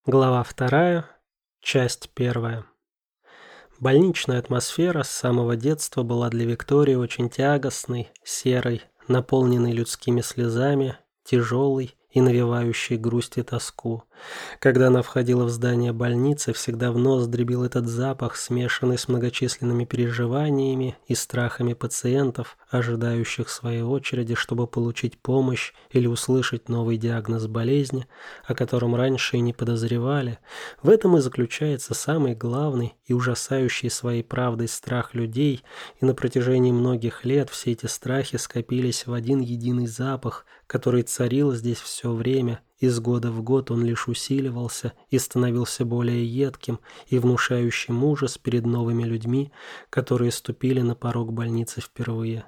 Глава 2, часть 1. Больничная атмосфера с самого детства была для Виктории очень тягостной, серой, наполненной людскими слезами, тяжелой и навевающей грусть и тоску. Когда она входила в здание больницы, всегда в нос дребил этот запах, смешанный с многочисленными переживаниями и страхами пациентов, ожидающих своей очереди, чтобы получить помощь или услышать новый диагноз болезни, о котором раньше и не подозревали. В этом и заключается самый главный и ужасающий своей правдой страх людей, и на протяжении многих лет все эти страхи скопились в один единый запах, который царил здесь все время. Из года в год он лишь усиливался и становился более едким и внушающим ужас перед новыми людьми, которые ступили на порог больницы впервые.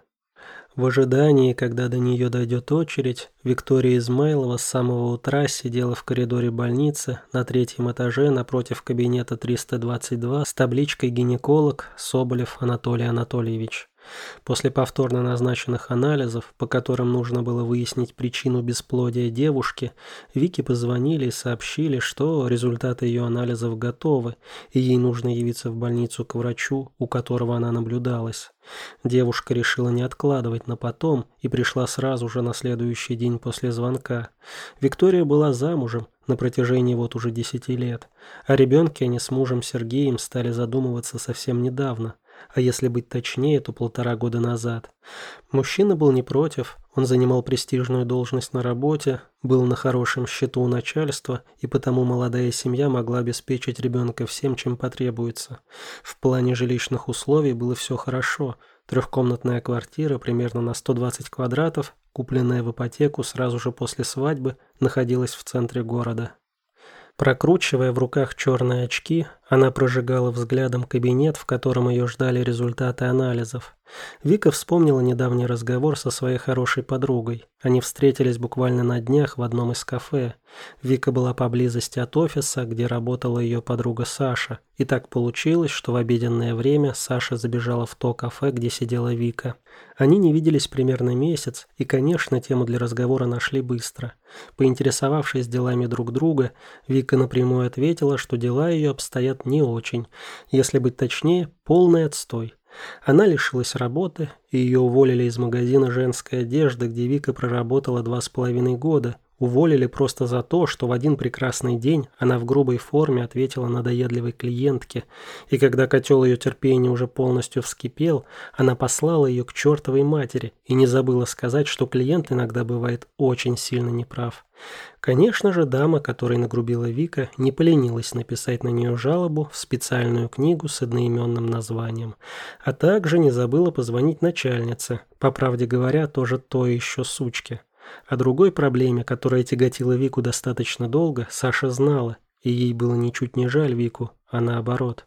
В ожидании, когда до нее дойдет очередь, Виктория Измайлова с самого утра сидела в коридоре больницы на 3-м этаже напротив кабинета 322 с табличкой «Гинеколог Соболев Анатолий Анатольевич». После повторно назначенных анализов, по которым нужно было выяснить причину бесплодия девушки, Вике позвонили и сообщили, что результаты ее анализов готовы, и ей нужно явиться в больницу к врачу, у которого она наблюдалась. Девушка решила не откладывать на потом и пришла сразу же на следующий день после звонка. Виктория была замужем на протяжении вот уже 10 лет. О ребенке они с мужем Сергеем стали задумываться совсем недавно. А если быть точнее, то 1,5 года назад. Мужчина был не против, он занимал престижную должность на работе, был на хорошем счету у начальства, и потому молодая семья могла обеспечить ребенка всем, чем потребуется. В плане жилищных условий было все хорошо. 3-комнатная квартира примерно на 120 квадратов, купленная в ипотеку сразу же после свадьбы, находилась в центре города. Прокручивая в руках черные очки, она прожигала взглядом кабинет, в котором ее ждали результаты анализов. Вика вспомнила недавний разговор со своей хорошей подругой. Они встретились буквально на днях в одном из кафе. Вика была поблизости от офиса, где работала ее подруга Саша. И так получилось, что в обеденное время Саша забежала в то кафе, где сидела Вика. Они не виделись примерно месяц, и, конечно, тему для разговора нашли быстро. Поинтересовавшись делами друг друга, Вика напрямую ответила, что дела ее обстоят не очень. Если быть точнее, полный отстой. Она лишилась работы, и ее уволили из магазина женской одежды, где Вика проработала 2,5 года. Уволили просто за то, что в один прекрасный день она в грубой форме ответила надоедливой клиентке, и когда котел ее терпения уже полностью вскипел, она послала ее к чертовой матери и не забыла сказать, что клиент иногда бывает очень сильно неправ. Конечно же, дама, которой нагрубила Вика, не поленилась написать на нее жалобу в специальную книгу с одноименным названием, а также не забыла позвонить начальнице, по правде говоря, тоже той еще сучке. О другой проблеме, которая тяготила Вику достаточно долго, Саша знала, и ей было ничуть не жаль Вику, а наоборот.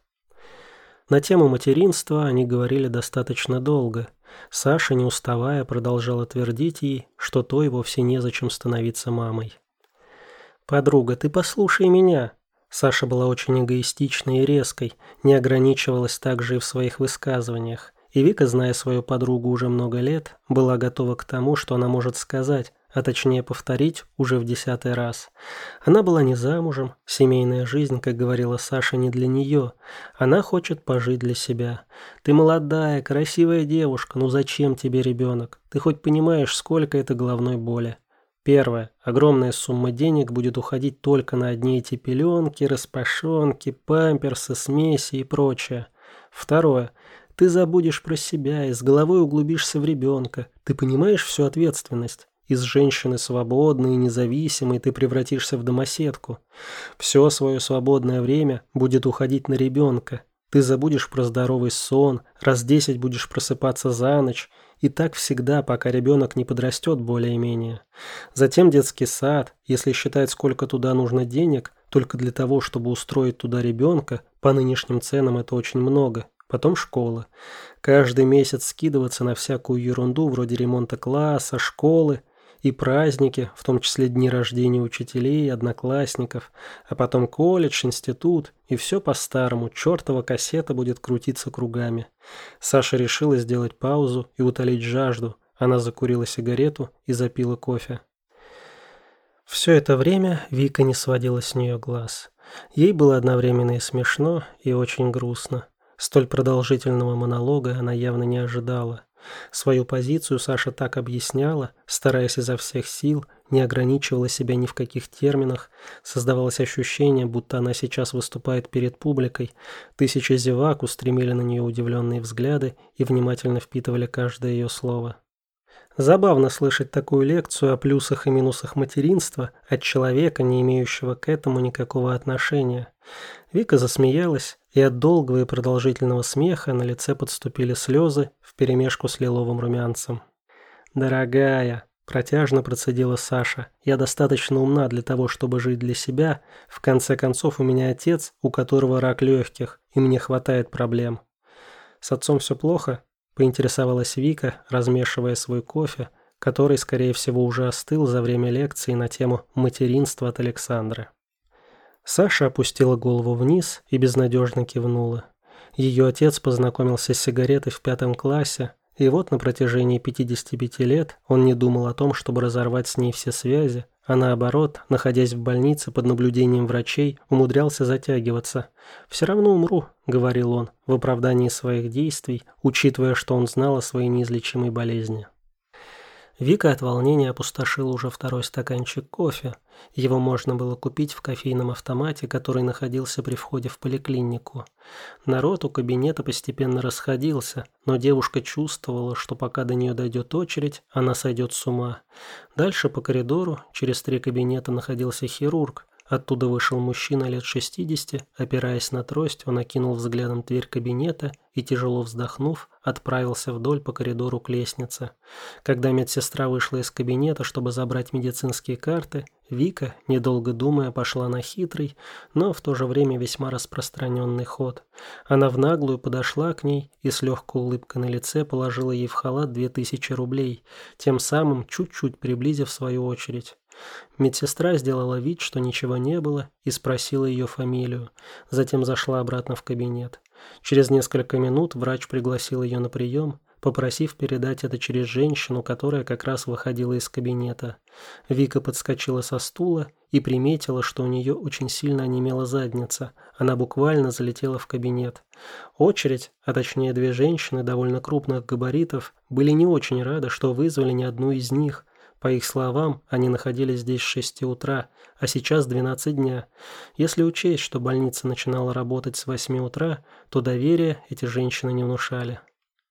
На тему материнства они говорили достаточно долго. Саша, не уставая, продолжала твердить ей, что той вовсе незачем становиться мамой. «Подруга, ты послушай меня!» Саша была очень эгоистичной и резкой, не ограничивалась также и в своих высказываниях. И Вика, зная свою подругу уже много лет, была готова к тому, что она может сказать, а точнее повторить уже в 10-й раз. Она была не замужем, семейная жизнь, как говорила Саша, не для нее. Она хочет пожить для себя. «Ты молодая, красивая девушка, ну зачем тебе ребенок? Ты хоть понимаешь, сколько это головной боли?» Первое. Огромная сумма денег будет уходить только на одни эти пеленки, распашонки, памперсы, смеси и прочее. Второе. Ты забудешь про себя и с головой углубишься в ребенка. Ты понимаешь всю ответственность? Из женщины свободной и независимой ты превратишься в домоседку. Все свое свободное время будет уходить на ребенка. Ты забудешь про здоровый сон, раз 10 будешь просыпаться за ночь. И так всегда, пока ребенок не подрастет более-менее. Затем детский сад, если считать, сколько туда нужно денег, только для того, чтобы устроить туда ребенка, по нынешним ценам это очень много. Потом школа. Каждый месяц скидываться на всякую ерунду вроде ремонта класса, школы и праздники, в том числе дни рождения учителей, одноклассников, а потом колледж, институт, и все по-старому, чертова кассета будет крутиться кругами. Саша решила сделать паузу и утолить жажду. Она закурила сигарету и запила кофе. Все это время Вика не сводила с нее глаз. Ей было одновременно и смешно, и очень грустно. Столь продолжительного монолога она явно не ожидала. Свою позицию Саша так объясняла, стараясь изо всех сил, не ограничивала себя ни в каких терминах, создавалось ощущение, будто она сейчас выступает перед публикой. Тысячи зевак устремили на нее удивленные взгляды и внимательно впитывали каждое ее слово. Забавно слышать такую лекцию о плюсах и минусах материнства от человека, не имеющего к этому никакого отношения. Вика засмеялась, и от долгого и продолжительного смеха на лице подступили слезы вперемешку с лиловым румянцем. «Дорогая», – протяжно процедила Саша, – «я достаточно умна для того, чтобы жить для себя. В конце концов, у меня отец, у которого рак легких, и мне хватает проблем». «С отцом все плохо?» – поинтересовалась Вика, размешивая свой кофе, который, скорее всего, уже остыл за время лекции на тему материнства от Александры. Саша опустила голову вниз и безнадежно кивнула. Ее отец познакомился с сигаретой в 5 классе, и вот на протяжении 55 лет он не думал о том, чтобы разорвать с ней все связи, а наоборот, находясь в больнице под наблюдением врачей, умудрялся затягиваться. «Все равно умру», — говорил он, в оправдании своих действий, учитывая, что он знал о своей неизлечимой болезни. Вика от волнения опустошила уже второй стаканчик кофе. Его можно было купить в кофейном автомате, который находился при входе в поликлинику. Народ у кабинета постепенно расходился, но девушка чувствовала, что пока до нее дойдет очередь, она сойдет с ума. Дальше по коридору, через 3 кабинета, находился хирург. Оттуда вышел мужчина лет 60, опираясь на трость, он окинул взглядом дверь кабинета и, тяжело вздохнув, отправился вдоль по коридору к лестнице. Когда медсестра вышла из кабинета, чтобы забрать медицинские карты, Вика, недолго думая, пошла на хитрый, но в то же время весьма распространенный ход. Она в наглую подошла к ней и с легкой улыбкой на лице положила ей в халат 2000 рублей, тем самым чуть-чуть приблизив свою очередь. Медсестра сделала вид, что ничего не было, и спросила ее фамилию. Затем зашла обратно в кабинет. Через несколько минут врач пригласил ее на прием, попросив передать это через женщину, которая как раз выходила из кабинета. Вика подскочила со стула и приметила, что у нее очень сильно онемела задница. Она буквально залетела в кабинет. Очередь, а точнее 2 женщины довольно крупных габаритов, были не очень рады, что вызвали ни одну из них. По их словам, они находились здесь с 6 утра, а сейчас 12 дня. Если учесть, что больница начинала работать с 8 утра, то доверия эти женщины не внушали.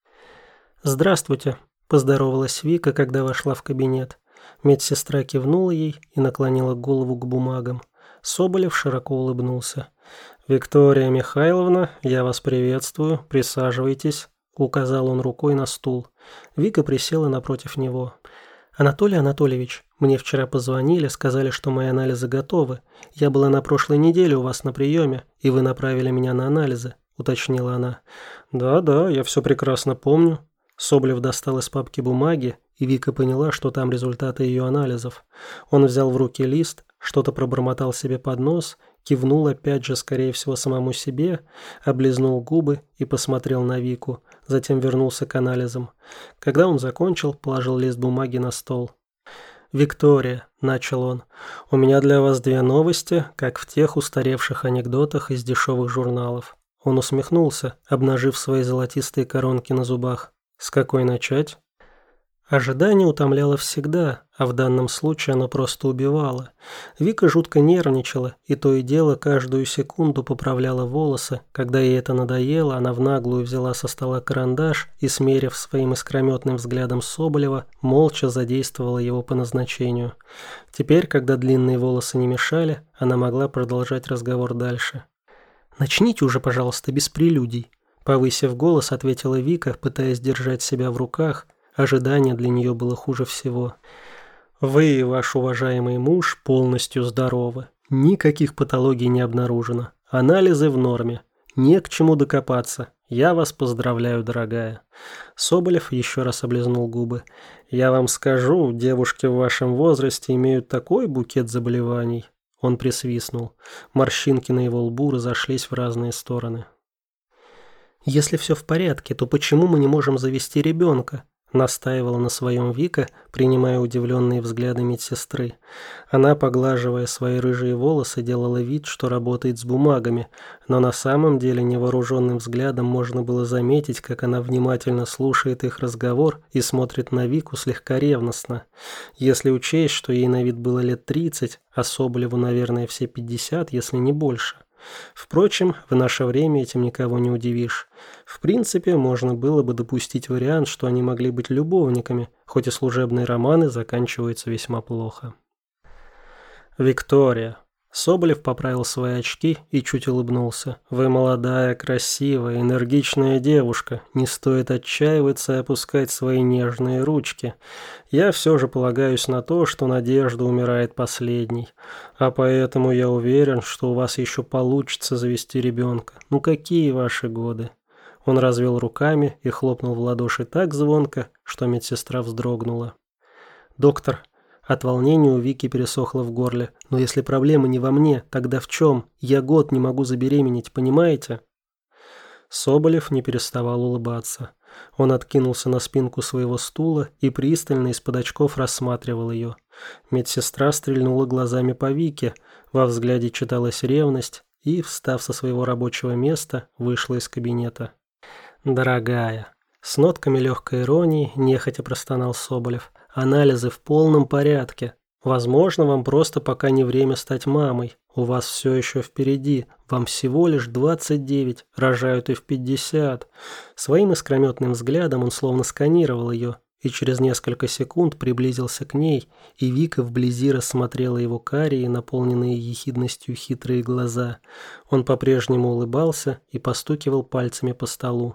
«Здравствуйте», – поздоровалась Вика, когда вошла в кабинет. Медсестра кивнула ей и наклонила голову к бумагам. Соболев широко улыбнулся. «Виктория Михайловна, я вас приветствую, присаживайтесь», – указал он рукой на стул. Вика присела напротив него. «Анатолий Анатольевич, мне вчера позвонили, сказали, что мои анализы готовы. Я была на прошлой неделе у вас на приеме, и вы направили меня на анализы», – уточнила она. «Да, я все прекрасно помню». Соболев достал из папки бумаги, и Вика поняла, что там результаты ее анализов. Он взял в руки лист, что-то пробормотал себе под нос, кивнул опять же, скорее всего, самому себе, облизнул губы и посмотрел на Вику, затем вернулся к анализам. Когда он закончил, положил лист бумаги на стол. «Виктория», – начал он, – «у меня для вас 2 новости, как в тех устаревших анекдотах из дешевых журналов». Он усмехнулся, обнажив свои золотистые коронки на зубах. «С какой начать?» Ожидание утомляло всегда, а в данном случае оно просто убивало. Вика жутко нервничала, и то и дело каждую секунду поправляла волосы. Когда ей это надоело, она в наглую взяла со стола карандаш и, смерив своим искрометным взглядом Соболева, молча задействовала его по назначению. Теперь, когда длинные волосы не мешали, она могла продолжать разговор дальше. «Начните уже, пожалуйста, без прелюдий», – повысив голос, ответила Вика, пытаясь держать себя в руках. Ожидание для нее было хуже всего. «Вы и ваш уважаемый муж полностью здоровы. Никаких патологий не обнаружено. Анализы в норме. Не к чему докопаться. Я вас поздравляю, дорогая». Соболев еще раз облизнул губы. «Я вам скажу, девушки в вашем возрасте имеют такой букет заболеваний». Он присвистнул. Морщинки на его лбу разошлись в разные стороны. «Если все в порядке, то почему мы не можем завести ребенка?» настаивала на своем Вика, принимая удивленные взгляды медсестры. Она, поглаживая свои рыжие волосы, делала вид, что работает с бумагами, но на самом деле невооруженным взглядом можно было заметить, как она внимательно слушает их разговор и смотрит на Вику слегка ревностно. Если учесть, что ей на вид было лет 30, а Соболеву, наверное, все 50, если не больше. Впрочем, в наше время этим никого не удивишь. В принципе, можно было бы допустить вариант, что они могли быть любовниками, хоть и служебные романы заканчиваются весьма плохо. Виктория. Соболев поправил свои очки и чуть улыбнулся. «Вы молодая, красивая, энергичная девушка. Не стоит отчаиваться и опускать свои нежные ручки. Я все же полагаюсь на то, что надежда умирает последней. А поэтому я уверен, что у вас еще получится завести ребенка. Ну какие ваши годы?» Он развел руками и хлопнул в ладоши так звонко, что медсестра вздрогнула. «Доктор». От волнения у Вики пересохло в горле. «Но если проблема не во мне, тогда в чем? Я год не могу забеременеть, понимаете?» Соболев не переставал улыбаться. Он откинулся на спинку своего стула и пристально из-под очков рассматривал ее. Медсестра стрельнула глазами по Вике, во взгляде читалась ревность и, встав со своего рабочего места, вышла из кабинета. «Дорогая», с нотками легкой иронии нехотя простонал Соболев. «Анализы в полном порядке. Возможно, вам просто пока не время стать мамой. У вас все еще впереди. Вам всего лишь 29, рожают и в 50». Своим искрометным взглядом он словно сканировал ее, и через несколько секунд приблизился к ней, и Вика вблизи рассмотрела его карие, наполненные ехидностью хитрые глаза. Он по-прежнему улыбался и постукивал пальцами по столу.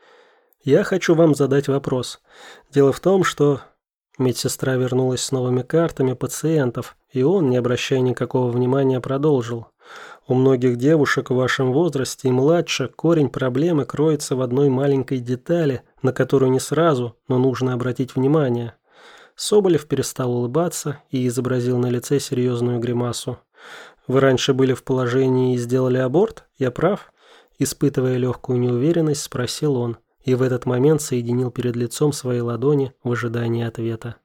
«Я хочу вам задать вопрос. Дело в том, что...» Медсестра вернулась с новыми картами пациентов, и он, не обращая никакого внимания, продолжил. «У многих девушек в вашем возрасте и младше корень проблемы кроется в одной маленькой детали, на которую не сразу, но нужно обратить внимание». Соболев перестал улыбаться и изобразил на лице серьезную гримасу. «Вы раньше были в положении и сделали аборт? Я прав?» Испытывая легкую неуверенность, спросил он. И в этот момент соединил перед лицом свои ладони в ожидании ответа.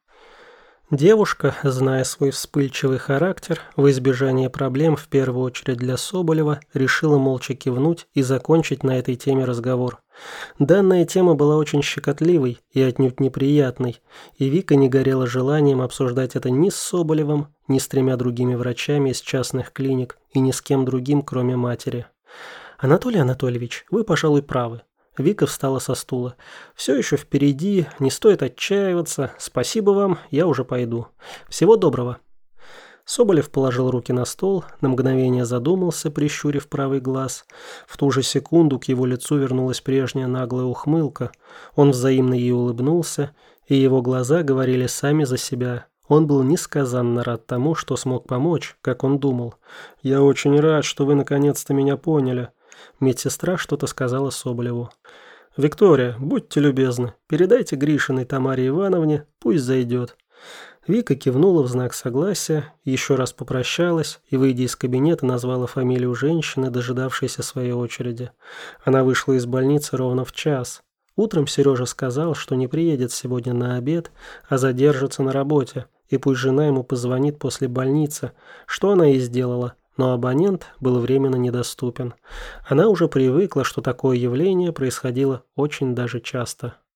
Девушка, зная свой вспыльчивый характер, в избежание проблем, в первую очередь для Соболева, решила молча кивнуть и закончить на этой теме разговор. Данная тема была очень щекотливой и отнюдь неприятной, и Вика не горела желанием обсуждать это ни с Соболевым, ни с 3 другими врачами из частных клиник и ни с кем другим, кроме матери. «Анатолий Анатольевич, вы, пожалуй, правы». Вика встала со стула. «Все еще впереди, не стоит отчаиваться. Спасибо вам, я уже пойду. Всего доброго». Соболев положил руки на стол, на мгновение задумался, прищурив правый глаз. В ту же секунду к его лицу вернулась прежняя наглая ухмылка. Он взаимно ей улыбнулся, и его глаза говорили сами за себя. Он был несказанно рад тому, что смог помочь, как он думал. «Я очень рад, что вы наконец-то меня поняли». Медсестра что-то сказала Соболеву. «Виктория, будьте любезны, передайте Гришиной Тамаре Ивановне, пусть зайдет». Вика кивнула в знак согласия, еще раз попрощалась и, выйдя из кабинета, назвала фамилию женщины, дожидавшейся своей очереди. Она вышла из больницы ровно в 1:00. Утром Сережа сказал, что не приедет сегодня на обед, а задержится на работе, и пусть жена ему позвонит после больницы, что она и сделала. Но абонент был временно недоступен. Она уже привыкла, что такое явление происходило очень даже часто.